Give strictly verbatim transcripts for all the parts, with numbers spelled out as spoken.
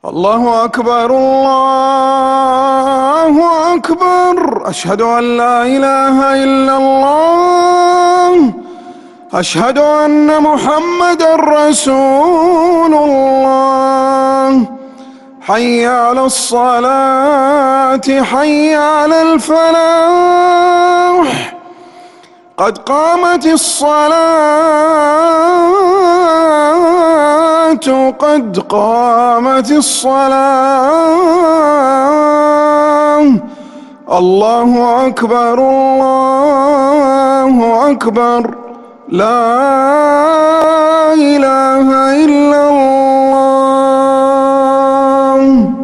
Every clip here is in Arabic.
الله أكبر الله أكبر، أشهد أن لا إله إلا الله، أشهد أن محمدًا رسول الله. حي على الصلاة، حي على الفلاح، قد قامت الصلاة، قد قامت الصلاة. الله أكبر الله أكبر، لا إله إلا الله.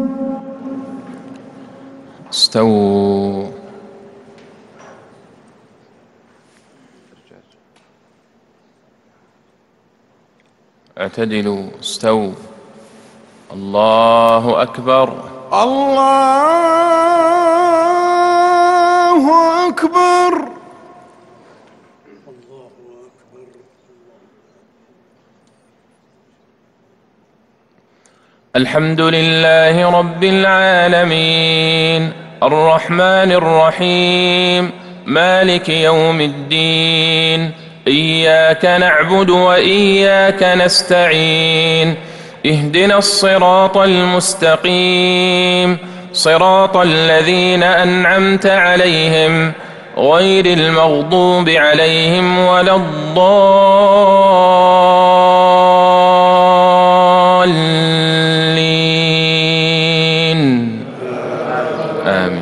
استووا. اعتدلوا، استووا. الله أكبر الله أكبر. الحمد لله رب العالمين، الرحمن الرحيم، مالك يوم الدين، إياك نعبد وإياك نستعين، اهدنا الصراط المستقيم، صراط الذين أنعمت عليهم غير المغضوب عليهم ولا الضالين، آمين.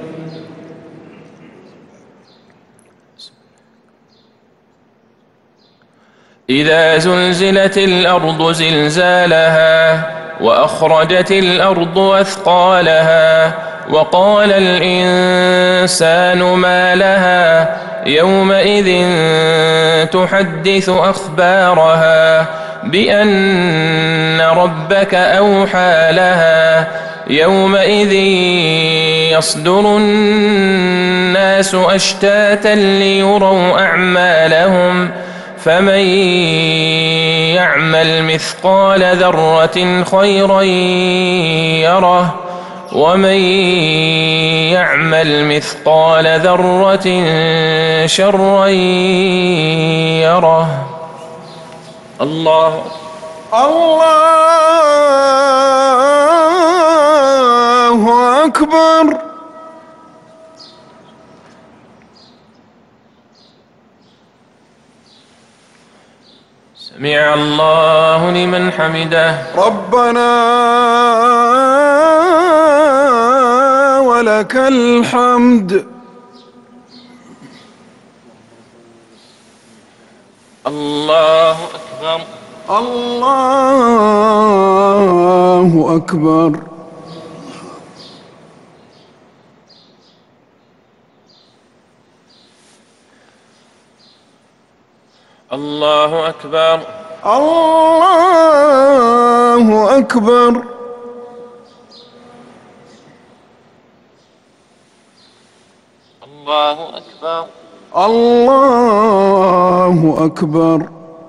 إذا زلزلت الأرض زلزالها وأخرجت الأرض أثقالها وقال الإنسان ما لها يومئذ تحدث أخبارها بأن ربك أوحى لها يومئذ يصدر الناس أشتاتا ليروا أعمالهم، فمن يعمل مثقال ذرة خيرا يره ومن يعمل مثقال ذرة شرا يره. الله الله أكبر. سمع الله لمن حمده. ربنا ولك الحمد. الله أكبر الله أكبر. الله أكبر الله أكبر. الله أكبر الله أكبر.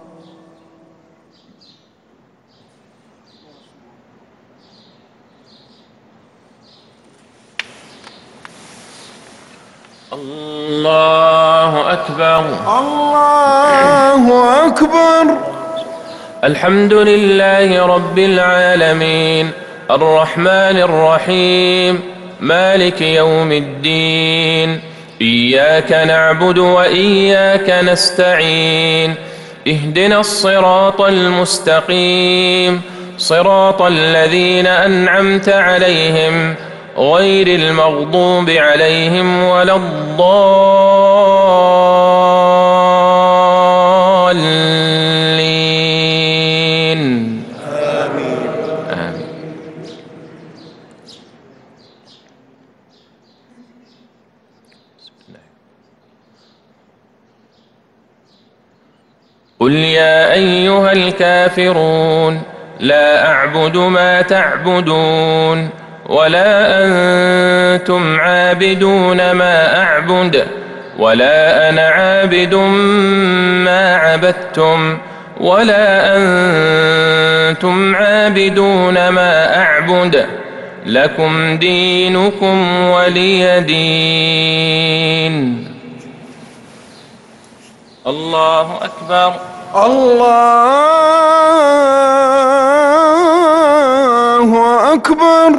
الله أكبر الله أكبر. الحمد لله رب العالمين، الرحمن الرحيم، مالك يوم الدين، إياك نعبد وإياك نستعين، اهدنا الصراط المستقيم، صراط الذين أنعمت عليهم غير المغضوب عليهم ولا الضالين، آمين آمين. قل يا أيها الكافرون لا أعبد ما تعبدون ولا أنتم عابدون ما أعبد ولا أنا عابد ما عبدتم ولا أنتم عابدون ما أعبد نعبد لكم دينكم ولي دين. الله أكبر. الله أكبر.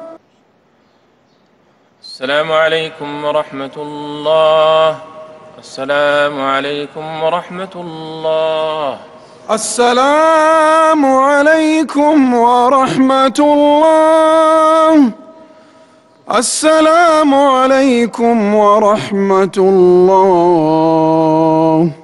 السلام عليكم ورحمة الله. السلام عليكم ورحمة الله. السلام عليكم ورحمة الله. السلام عليكم ورحمة الله.